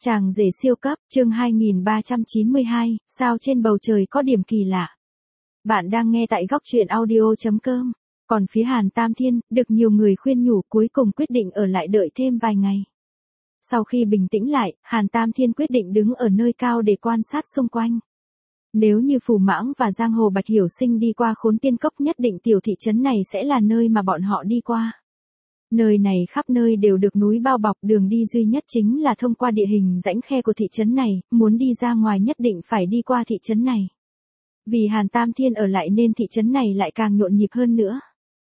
Chàng rể siêu cấp, chương 2392, sao trên bầu trời có điểm kỳ lạ. Bạn đang nghe tại góc truyện audio.com. Còn phía Hàn Tam Thiên, được nhiều người khuyên nhủ cuối cùng quyết định ở lại đợi thêm vài ngày. Sau khi bình tĩnh lại, Hàn Tam Thiên quyết định đứng ở nơi cao để quan sát xung quanh. Nếu như Phù Mãng và Giang Hồ Bạch Hiểu Sinh đi qua Khốn Tiên Cốc, nhất định tiểu thị trấn này sẽ là nơi mà bọn họ đi qua. Nơi này khắp nơi đều được núi bao bọc, đường đi duy nhất chính là thông qua địa hình rãnh khe của thị trấn này, muốn đi ra ngoài nhất định phải đi qua thị trấn này. Vì Hàn Tam Thiên ở lại nên thị trấn này lại càng nhộn nhịp hơn nữa.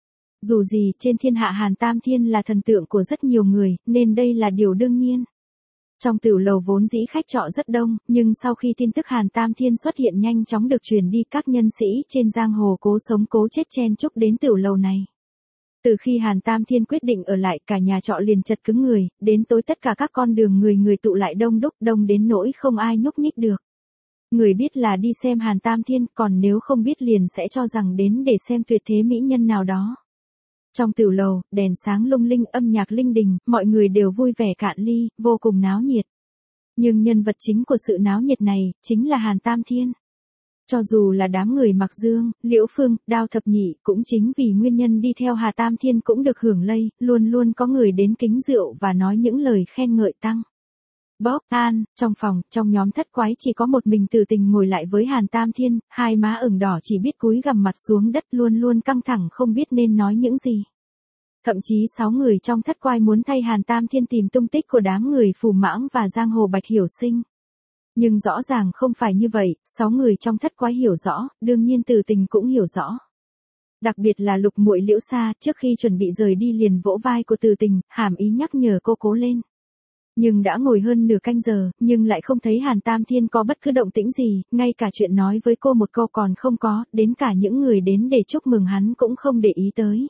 Dù gì, trên thiên hạ Hàn Tam Thiên là thần tượng của rất nhiều người, nên đây là điều đương nhiên. Trong tiểu lầu vốn dĩ khách trọ rất đông, nhưng sau khi tin tức Hàn Tam Thiên xuất hiện nhanh chóng được truyền đi, các nhân sĩ trên giang hồ cố sống cố chết chen chúc đến tiểu lầu này. Từ khi Hàn Tam Thiên quyết định ở lại, cả nhà trọ liền chật cứng người, đến tối tất cả các con đường người tụ lại đông đúc, đông đến nỗi không ai nhúc nhích được. Người biết là đi xem Hàn Tam Thiên, còn nếu không biết liền sẽ cho rằng đến để xem tuyệt thế mỹ nhân nào đó. Trong tiểu lầu, đèn sáng lung linh, âm nhạc linh đình, mọi người đều vui vẻ cạn ly, vô cùng náo nhiệt. Nhưng nhân vật chính của sự náo nhiệt này, chính là Hàn Tam Thiên. Cho dù là đám người Mặc Dương, Liễu Phương, Đao Thập Nhị, cũng chính vì nguyên nhân đi theo Hà Tam Thiên cũng được hưởng lây, luôn luôn có người đến kính rượu và nói những lời khen ngợi tăng. Bốc An, trong phòng, trong nhóm thất quái chỉ có một mình Tử Tình ngồi lại với Hàn Tam Thiên, hai má ửng đỏ chỉ biết cúi gằm mặt xuống đất, luôn luôn căng thẳng không biết nên nói những gì. Thậm chí 6 người trong thất quái muốn thay Hàn Tam Thiên tìm tung tích của đám người Phù Mãng và Giang Hồ Bạch Hiểu Sinh. Nhưng rõ ràng không phải như vậy, 6 người trong thất quái hiểu rõ, đương nhiên Tử Tình cũng hiểu rõ. Đặc biệt là Lục muội Liễu Sa, trước khi chuẩn bị rời đi liền vỗ vai của Tử Tình, hàm ý nhắc nhở cô cố lên. Nhưng đã ngồi hơn nửa canh giờ, nhưng lại không thấy Hàn Tam Thiên có bất cứ động tĩnh gì, ngay cả chuyện nói với cô một câu còn không có, đến cả những người đến để chúc mừng hắn cũng không để ý tới.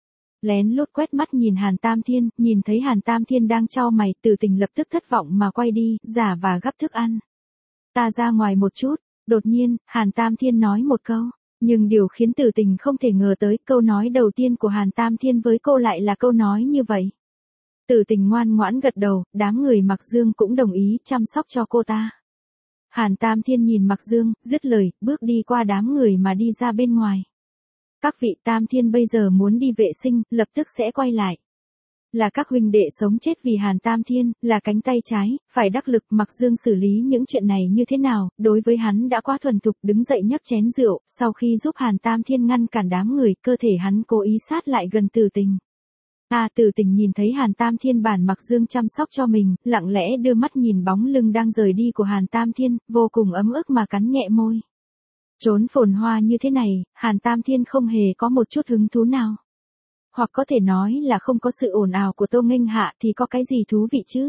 Lén lút quét mắt nhìn Hàn Tam Thiên, nhìn thấy Hàn Tam Thiên đang chau mày, Tử Tình lập tức thất vọng mà quay đi, giả và gắp thức ăn. Ta ra ngoài một chút, đột nhiên, Hàn Tam Thiên nói một câu, nhưng điều khiến Tử Tình không thể ngờ tới, câu nói đầu tiên của Hàn Tam Thiên với cô lại là câu nói như vậy. Tử Tình ngoan ngoãn gật đầu, đám người Mặc Dương cũng đồng ý chăm sóc cho cô ta. Hàn Tam Thiên nhìn Mặc Dương, dứt lời, bước đi qua đám người mà đi ra bên ngoài. Các vị Tam Thiên bây giờ muốn đi vệ sinh, lập tức sẽ quay lại. Là các huynh đệ sống chết vì Hàn Tam Thiên, là cánh tay trái, phải đắc lực. Mặc Dương xử lý những chuyện này như thế nào, đối với hắn đã quá thuần thục, đứng dậy nhấc chén rượu, sau khi giúp Hàn Tam Thiên ngăn cản đám người, cơ thể hắn cố ý sát lại gần Tử Tình. Tử Tình nhìn thấy Hàn Tam Thiên bản Mặc Dương chăm sóc cho mình, lặng lẽ đưa mắt nhìn bóng lưng đang rời đi của Hàn Tam Thiên, vô cùng ấm ức mà cắn nhẹ môi. Trốn phồn hoa như thế này, Hàn Tam Thiên không hề có một chút hứng thú nào. Hoặc có thể nói là không có sự ồn ào của Tô Nghênh Hạ thì có cái gì thú vị chứ?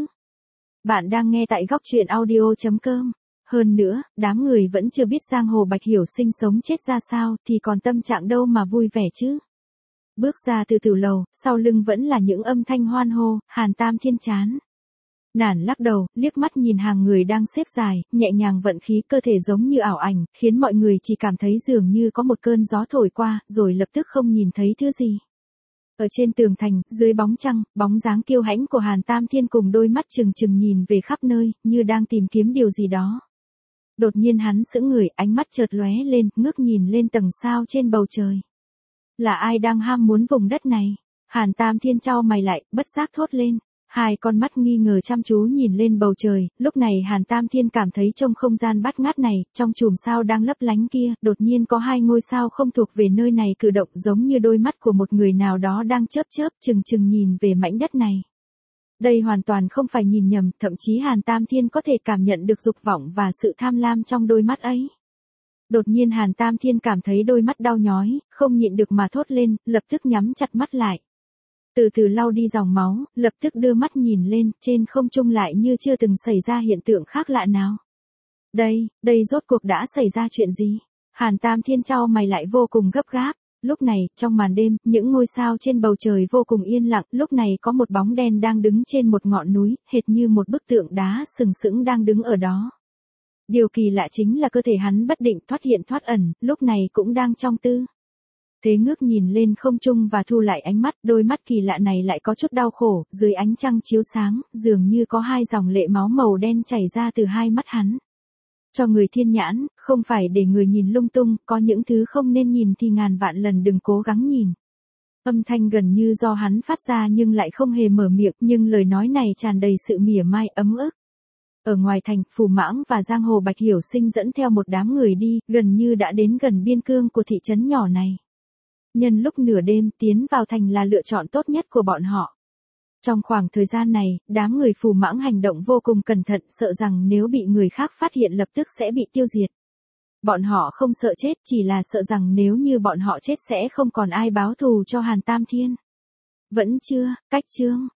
Bạn đang nghe tại góc truyện audio.com. Hơn nữa, đám người vẫn chưa biết Giang Hồ Bạch Hiểu Sinh sống chết ra sao thì còn tâm trạng đâu mà vui vẻ chứ? Bước ra từ tiểu lầu, sau lưng vẫn là những âm thanh hoan hô, Hàn Tam Thiên chán nản lắc đầu, liếc mắt nhìn hàng người đang xếp dài, nhẹ nhàng vận khí, cơ thể giống như ảo ảnh, khiến mọi người chỉ cảm thấy dường như có một cơn gió thổi qua, rồi lập tức không nhìn thấy thứ gì. Ở trên tường thành, dưới bóng trăng, bóng dáng kiêu hãnh của Hàn Tam Thiên cùng đôi mắt trừng trừng nhìn về khắp nơi, như đang tìm kiếm điều gì đó. Đột nhiên hắn sững người, ánh mắt chợt lóe lên, ngước nhìn lên tầng sao trên bầu trời. Là ai đang ham muốn vùng đất này? Hàn Tam Thiên chau mày lại, bất giác thốt lên. Hai con mắt nghi ngờ chăm chú nhìn lên bầu trời, lúc này Hàn Tam Thiên cảm thấy trong không gian bát ngát này, trong chùm sao đang lấp lánh kia, đột nhiên có hai ngôi sao không thuộc về nơi này cử động, giống như đôi mắt của một người nào đó đang chớp chớp chừng chừng nhìn về mảnh đất này. Đây hoàn toàn không phải nhìn nhầm, thậm chí Hàn Tam Thiên có thể cảm nhận được dục vọng và sự tham lam trong đôi mắt ấy. Đột nhiên Hàn Tam Thiên cảm thấy đôi mắt đau nhói, không nhịn được mà thốt lên, lập tức nhắm chặt mắt lại. Từ từ lau đi dòng máu, lập tức đưa mắt nhìn lên, trên không trung lại như chưa từng xảy ra hiện tượng khác lạ nào. Đây rốt cuộc đã xảy ra chuyện gì? Hàn Tam Thiên chau mày lại vô cùng gấp gáp. Lúc này, trong màn đêm, những ngôi sao trên bầu trời vô cùng yên lặng, lúc này có một bóng đen đang đứng trên một ngọn núi, hệt như một bức tượng đá sừng sững đang đứng ở đó. Điều kỳ lạ chính là cơ thể hắn bất định thoát hiện thoát ẩn, lúc này cũng đang trong tư Thế ngước nhìn lên không trung và thu lại ánh mắt, đôi mắt kỳ lạ này lại có chút đau khổ, dưới ánh trăng chiếu sáng, dường như có hai dòng lệ máu màu đen chảy ra từ hai mắt hắn. Cho người thiên nhãn, không phải để người nhìn lung tung, có những thứ không nên nhìn thì ngàn vạn lần đừng cố gắng nhìn. Âm thanh gần như do hắn phát ra nhưng lại không hề mở miệng, nhưng lời nói này tràn đầy sự mỉa mai, ấm ức. Ở ngoài thành, Phù Mãng và giang hồ Bạch Hiểu Sinh dẫn theo một đám người đi, gần như đã đến gần biên cương của thị trấn nhỏ này. Nhân lúc nửa đêm, tiến vào thành là lựa chọn tốt nhất của bọn họ. Trong khoảng thời gian này, đám người Phù Mãng hành động vô cùng cẩn thận, sợ rằng nếu bị người khác phát hiện lập tức sẽ bị tiêu diệt. Bọn họ không sợ chết, chỉ là sợ rằng nếu như bọn họ chết sẽ không còn ai báo thù cho Hàn Tam Thiên. Vẫn chưa, cách chương.